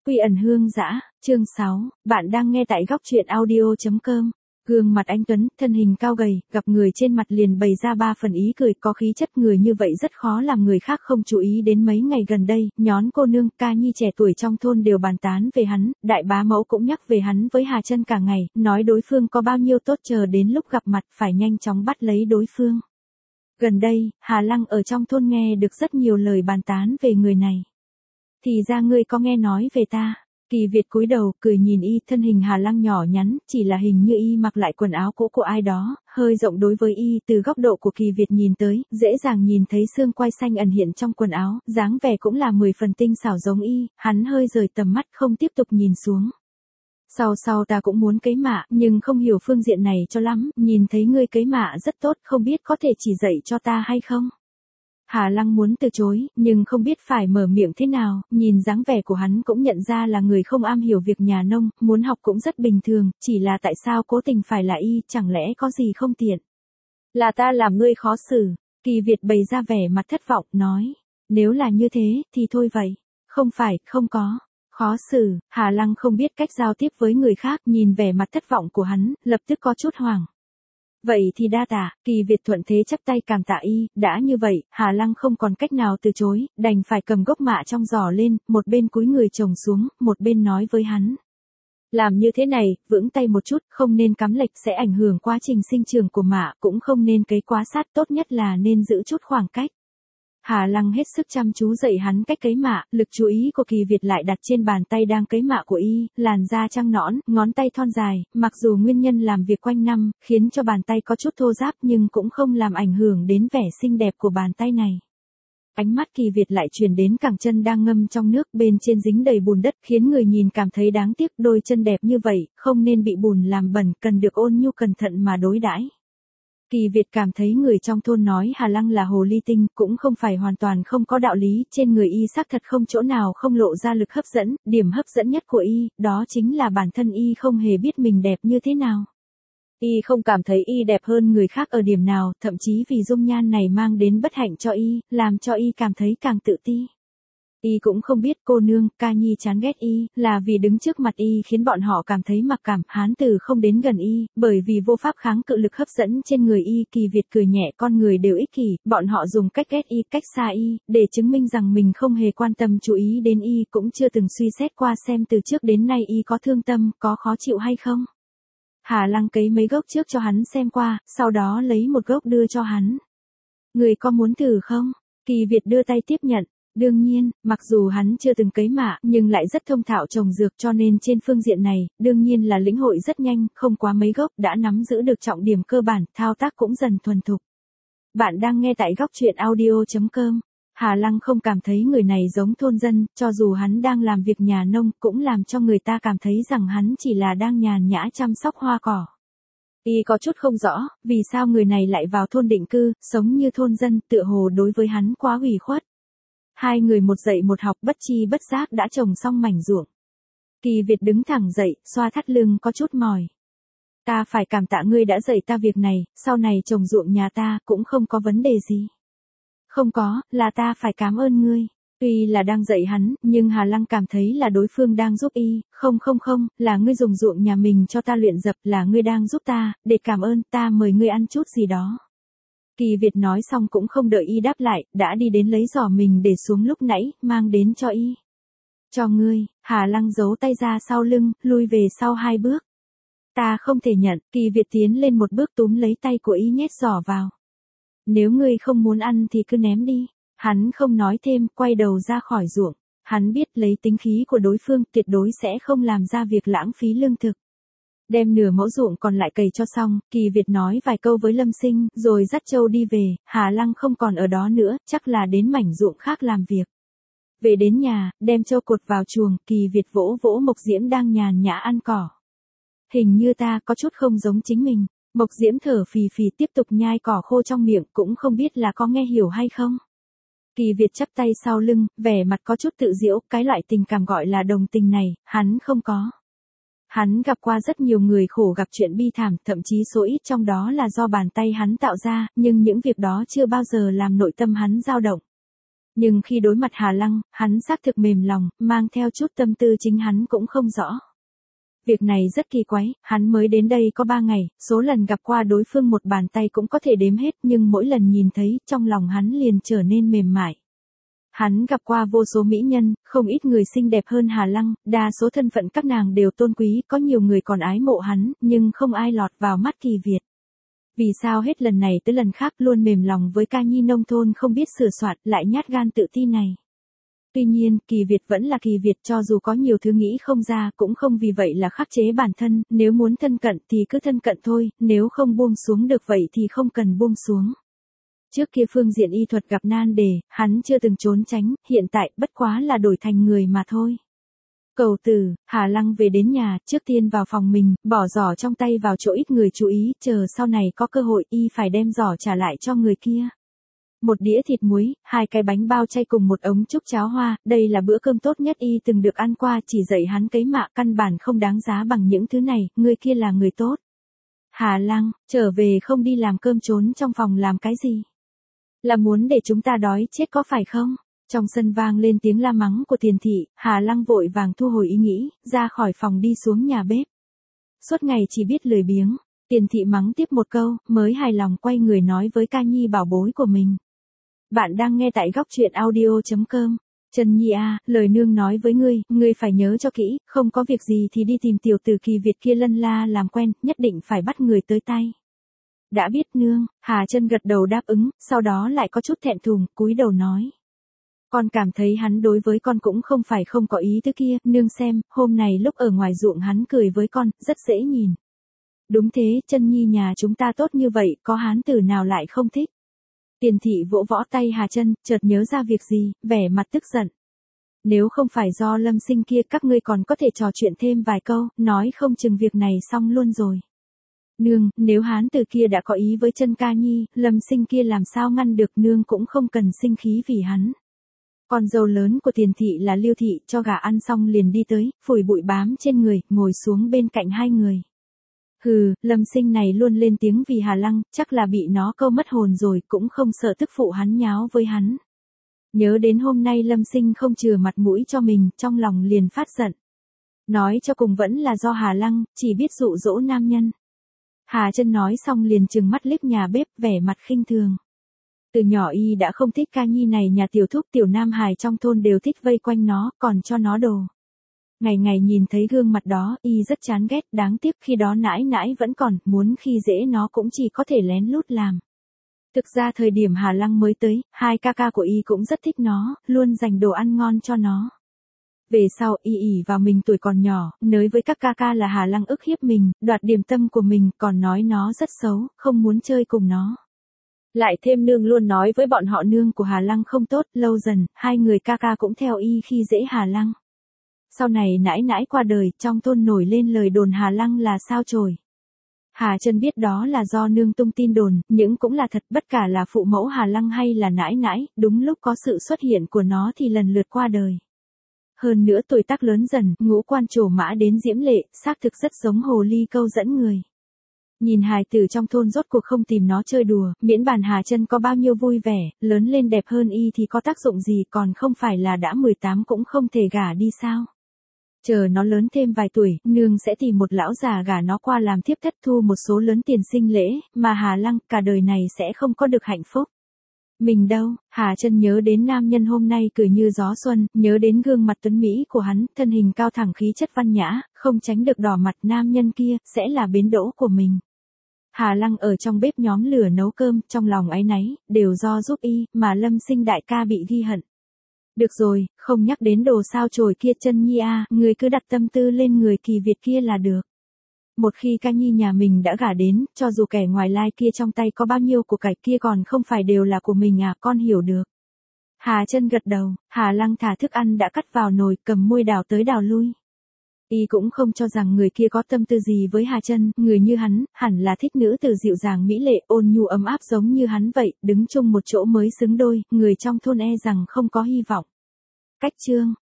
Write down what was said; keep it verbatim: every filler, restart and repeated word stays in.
Quy ẩn hương dã, chương sáu, bạn đang nghe tại góc truyện audio chấm com. Gương mặt anh Tuấn, thân hình cao gầy, gặp người trên mặt liền bày ra ba phần ý cười, có khí chất người như vậy rất khó làm người khác không chú ý đến. Mấy ngày gần đây, nhón cô nương, ca nhi trẻ tuổi trong thôn đều bàn tán về hắn, đại bá mẫu cũng nhắc về hắn với Hà Chân cả ngày, nói đối phương có bao nhiêu tốt, chờ đến lúc gặp mặt phải nhanh chóng bắt lấy đối phương. Gần đây, Hà Lăng ở trong thôn nghe được rất nhiều lời bàn tán về người này. Thì ra ngươi có nghe nói về ta. Kỳ Việt cúi đầu, cười nhìn y, thân hình Hà Lăng nhỏ nhắn, chỉ là hình như y mặc lại quần áo cũ của ai đó, hơi rộng đối với y, từ góc độ của Kỳ Việt nhìn tới, dễ dàng nhìn thấy xương quai xanh ẩn hiện trong quần áo, dáng vẻ cũng là mười phần tinh xảo giống y, hắn hơi rời tầm mắt không tiếp tục nhìn xuống. Sau sau ta cũng muốn cấy mạ, nhưng không hiểu phương diện này cho lắm, nhìn thấy ngươi cấy mạ rất tốt, không biết có thể chỉ dạy cho ta hay không? Hà Lăng muốn từ chối, nhưng không biết phải mở miệng thế nào, nhìn dáng vẻ của hắn cũng nhận ra là người không am hiểu việc nhà nông, muốn học cũng rất bình thường, chỉ là tại sao cố tình phải là y, chẳng lẽ có gì không tiện? Là ta làm ngươi khó xử, Kỳ Việt bày ra vẻ mặt thất vọng, nói, nếu là như thế, thì thôi vậy, không phải, không có. Khó xử, Hà Lăng không biết cách giao tiếp với người khác, nhìn vẻ mặt thất vọng của hắn, lập tức có chút hoảng. Vậy thì đa tạ, Kỳ Việt thuận thế chắp tay cảm tạ y, đã như vậy, Hà Lăng không còn cách nào từ chối, đành phải cầm gốc mạ trong giỏ lên, một bên cúi người chồng xuống, một bên nói với hắn. Làm như thế này, vững tay một chút, không nên cắm lệch sẽ ảnh hưởng quá trình sinh trưởng của mạ, cũng không nên cấy quá sát, tốt nhất là nên giữ chút khoảng cách. Hà Lăng hết sức chăm chú dạy hắn cách cấy mạ, lực chú ý của Kỳ Việt lại đặt trên bàn tay đang cấy mạ của y, làn da trắng nõn, ngón tay thon dài, mặc dù nguyên nhân làm việc quanh năm, khiến cho bàn tay có chút thô ráp nhưng cũng không làm ảnh hưởng đến vẻ xinh đẹp của bàn tay này. Ánh mắt Kỳ Việt lại chuyển đến cẳng chân đang ngâm trong nước, bên trên dính đầy bùn đất, khiến người nhìn cảm thấy đáng tiếc, đôi chân đẹp như vậy, không nên bị bùn làm bẩn, cần được ôn nhu cẩn thận mà đối đãi. Kỳ Việt cảm thấy người trong thôn nói Hà Lăng là hồ ly tinh, cũng không phải hoàn toàn không có đạo lý, trên người y xác thật không chỗ nào không lộ ra lực hấp dẫn, điểm hấp dẫn nhất của y, đó chính là bản thân y không hề biết mình đẹp như thế nào. Y không cảm thấy y đẹp hơn người khác ở điểm nào, thậm chí vì dung nhan này mang đến bất hạnh cho y, làm cho y cảm thấy càng tự ti. Y cũng không biết cô nương, ca nhi chán ghét y, là vì đứng trước mặt y khiến bọn họ cảm thấy mặc cảm, hán tử không đến gần y, bởi vì vô pháp kháng cự lực hấp dẫn trên người y. Kỳ Việt cười nhẹ, con người đều ích kỷ, bọn họ dùng cách ghét y, cách xa y, để chứng minh rằng mình không hề quan tâm chú ý đến y, cũng chưa từng suy xét qua xem từ trước đến nay y có thương tâm, có khó chịu hay không. Hà Lăng cấy mấy gốc trước cho hắn xem qua, sau đó lấy một gốc đưa cho hắn. Người có muốn thử không? Kỳ Việt đưa tay tiếp nhận. Đương nhiên, mặc dù hắn chưa từng cấy mạ, nhưng lại rất thông thạo trồng dược cho nên trên phương diện này, đương nhiên là lĩnh hội rất nhanh, không quá mấy gốc, đã nắm giữ được trọng điểm cơ bản, thao tác cũng dần thuần thục. Bạn đang nghe tại góc truyện audio chấm com. Hà Lăng không cảm thấy người này giống thôn dân, cho dù hắn đang làm việc nhà nông, cũng làm cho người ta cảm thấy rằng hắn chỉ là đang nhàn nhã chăm sóc hoa cỏ. Y có chút không rõ, vì sao người này lại vào thôn định cư, sống như thôn dân, tựa hồ đối với hắn quá ủy khuất. Hai người một dạy một học, bất chi bất giác đã trồng xong mảnh ruộng. Kỳ Việt đứng thẳng dậy, xoa thắt lưng có chút mỏi. Ta phải cảm tạ ngươi đã dạy ta việc này, sau này trồng ruộng nhà ta cũng không có vấn đề gì. Không có, là ta phải cảm ơn ngươi. Tuy là đang dạy hắn, nhưng Hà Lăng cảm thấy là đối phương đang giúp y, không không không, là ngươi dùng ruộng nhà mình cho ta luyện dập, là ngươi đang giúp ta, để cảm ơn ta mời ngươi ăn chút gì đó. Kỳ Việt nói xong cũng không đợi y đáp lại, đã đi đến lấy giỏ mình để xuống lúc nãy, mang đến cho y. Cho ngươi, Hà Lăng giấu tay ra sau lưng, lui về sau hai bước. Ta không thể nhận, Kỳ Việt tiến lên một bước túm lấy tay của y nhét giỏ vào. Nếu ngươi không muốn ăn thì cứ ném đi. Hắn không nói thêm, quay đầu ra khỏi ruộng. Hắn biết lấy tính khí của đối phương tuyệt đối sẽ không làm ra việc lãng phí lương thực. Đem nửa mẫu ruộng còn lại cày cho xong, Kỳ Việt nói vài câu với Lâm Sinh, rồi dắt Châu đi về, Hà Lăng không còn ở đó nữa, chắc là đến mảnh ruộng khác làm việc. Về đến nhà, đem Châu cột vào chuồng, Kỳ Việt vỗ vỗ Mộc Diễm đang nhàn nhã ăn cỏ. Hình như ta có chút không giống chính mình. Mộc Diễm thở phì phì tiếp tục nhai cỏ khô trong miệng, cũng không biết là có nghe hiểu hay không. Kỳ Việt chắp tay sau lưng, vẻ mặt có chút tự giễu, cái loại tình cảm gọi là đồng tình này, hắn không có. Hắn gặp qua rất nhiều người khổ gặp chuyện bi thảm, thậm chí số ít trong đó là do bàn tay hắn tạo ra, nhưng những việc đó chưa bao giờ làm nội tâm hắn dao động. Nhưng khi đối mặt Hà Lăng, hắn xác thực mềm lòng, mang theo chút tâm tư chính hắn cũng không rõ. Việc này rất kỳ quái, hắn mới đến đây có ba ngày, số lần gặp qua đối phương một bàn tay cũng có thể đếm hết, nhưng mỗi lần nhìn thấy, trong lòng hắn liền trở nên mềm mại. Hắn gặp qua vô số mỹ nhân, không ít người xinh đẹp hơn Hà Lăng, đa số thân phận các nàng đều tôn quý, có nhiều người còn ái mộ hắn, nhưng không ai lọt vào mắt Kỳ Việt. Vì sao hết lần này tới lần khác luôn mềm lòng với ca nhi nông thôn không biết sửa soạn, lại nhát gan tự ti này. Tuy nhiên, Kỳ Việt vẫn là Kỳ Việt, cho dù có nhiều thứ nghĩ không ra cũng không vì vậy là khắc chế bản thân, nếu muốn thân cận thì cứ thân cận thôi, nếu không buông xuống được vậy thì không cần buông xuống. Trước kia phương diện y thuật gặp nan đề, hắn chưa từng trốn tránh, hiện tại bất quá là đổi thành người mà thôi. Cầu tử, Hà Lăng về đến nhà, trước tiên vào phòng mình, bỏ giỏ trong tay vào chỗ ít người chú ý, chờ sau này có cơ hội y phải đem giỏ trả lại cho người kia. Một đĩa thịt muối, hai cái bánh bao chay cùng một ống trúc cháo hoa, đây là bữa cơm tốt nhất y từng được ăn qua, chỉ dạy hắn cấy mạ căn bản không đáng giá bằng những thứ này, người kia là người tốt. Hà Lăng, trở về không đi làm cơm trốn trong phòng làm cái gì? Là muốn để chúng ta đói chết có phải không? Trong sân vang lên tiếng la mắng của Tiền thị, Hà Lăng vội vàng thu hồi ý nghĩ, ra khỏi phòng đi xuống nhà bếp. Suốt ngày chỉ biết lười biếng, Tiền thị mắng tiếp một câu, mới hài lòng quay người nói với ca nhi bảo bối của mình. Bạn đang nghe tại góc truyện audio chấm com. Trần Nhi à, lời nương nói với ngươi, ngươi phải nhớ cho kỹ, không có việc gì thì đi tìm tiểu tử Kỳ Việt kia lân la làm quen, nhất định phải bắt người tới tay. Đã biết nương, Hà Chân gật đầu đáp ứng, sau đó lại có chút thẹn thùng, cúi đầu nói. Con cảm thấy hắn đối với con cũng không phải không có ý thứ kia, nương xem, hôm này lúc ở ngoài ruộng hắn cười với con, rất dễ nhìn. Đúng thế, Chân Nhi nhà chúng ta tốt như vậy, có hán tử nào lại không thích. Tiền thị vỗ võ tay Hà Chân, chợt nhớ ra việc gì, vẻ mặt tức giận. Nếu không phải do Lâm Sinh kia các ngươi còn có thể trò chuyện thêm vài câu, nói không chừng việc này xong luôn rồi. Nương, nếu hán tử kia đã có ý với Chân ca nhi, Lâm Sinh kia làm sao ngăn được, nương cũng không cần sinh khí vì hắn. Con dâu lớn của Tiền thị là Liêu thị, cho gà ăn xong liền đi tới, phủi bụi bám trên người, ngồi xuống bên cạnh hai người. Hừ, Lâm Sinh này luôn lên tiếng vì Hà Lăng, chắc là bị nó câu mất hồn rồi, cũng không sợ tức phụ hắn nháo với hắn. Nhớ đến hôm nay Lâm Sinh không chừa mặt mũi cho mình, trong lòng liền phát giận. Nói cho cùng vẫn là do Hà Lăng, chỉ biết dụ dỗ nam nhân. Hà Chân nói xong liền trừng mắt liếc nhà bếp, vẻ mặt khinh thường. Từ nhỏ y đã không thích ca nhi này, nhà tiểu thúc tiểu nam hài trong thôn đều thích vây quanh nó, còn cho nó đồ. Ngày ngày nhìn thấy gương mặt đó, y rất chán ghét, đáng tiếc khi đó nãi nãi vẫn còn, muốn khi dễ nó cũng chỉ có thể lén lút làm. Thực ra thời điểm Hà Lăng mới tới, hai ca ca của y cũng rất thích nó, luôn dành đồ ăn ngon cho nó. Về sau y ỉ vào mình tuổi còn nhỏ, nới với các ca ca là Hà Lăng ức hiếp mình, đoạt điểm tâm của mình, còn nói nó rất xấu, không muốn chơi cùng nó. Lại thêm nương luôn nói với bọn họ nương của Hà Lăng không tốt, lâu dần, hai người ca ca cũng theo y khi dễ Hà Lăng. Sau này nãi nãi qua đời, trong thôn nổi lên lời đồn Hà Lăng là sao chổi. Hà Chân biết đó là do nương tung tin đồn, nhưng cũng là thật, bất kể là phụ mẫu Hà Lăng hay là nãi nãi, đúng lúc có sự xuất hiện của nó thì lần lượt qua đời. Hơn nữa tuổi tác lớn dần, ngũ quan trổ mã đến diễm lệ, xác thực rất giống hồ ly câu dẫn người. Nhìn hài tử trong thôn rốt cuộc không tìm nó chơi đùa, miễn bàn Hà Chân có bao nhiêu vui vẻ, lớn lên đẹp hơn y thì có tác dụng gì, còn không phải là đã mười tám cũng không thể gả đi sao. Chờ nó lớn thêm vài tuổi, nương sẽ tìm một lão già gả nó qua làm thiếp thất, thu một số lớn tiền sinh lễ, mà Hà Lăng cả đời này sẽ không có được hạnh phúc. Mình đâu, Hà Chân nhớ đến nam nhân hôm nay cười như gió xuân, nhớ đến gương mặt tuấn mỹ của hắn, thân hình cao thẳng khí chất văn nhã, không tránh được đỏ mặt, nam nhân kia, sẽ là bến đỗ của mình. Hà Lăng ở trong bếp nhóm lửa nấu cơm, trong lòng áy náy, đều do giúp y, mà Lâm Sinh đại ca bị ghi hận. Được rồi, không nhắc đến đồ sao chổi kia, Chân Nhi à, người cứ đặt tâm tư lên người Kỳ Việt kia là được. Một khi ca nhi nhà mình đã gả đến, cho dù kẻ ngoài lai kia trong tay có bao nhiêu của cải kia còn không phải đều là của mình à, con hiểu được. Hà Chân gật đầu, Hà Lăng thả thức ăn đã cắt vào nồi, cầm muôi đào tới đào lui. Y cũng không cho rằng người kia có tâm tư gì với Hà Chân, người như hắn, hẳn là thích nữ tử dịu dàng mỹ lệ, ôn nhu ấm áp giống như hắn vậy, đứng chung một chỗ mới xứng đôi, người trong thôn e rằng không có hy vọng. Cách chương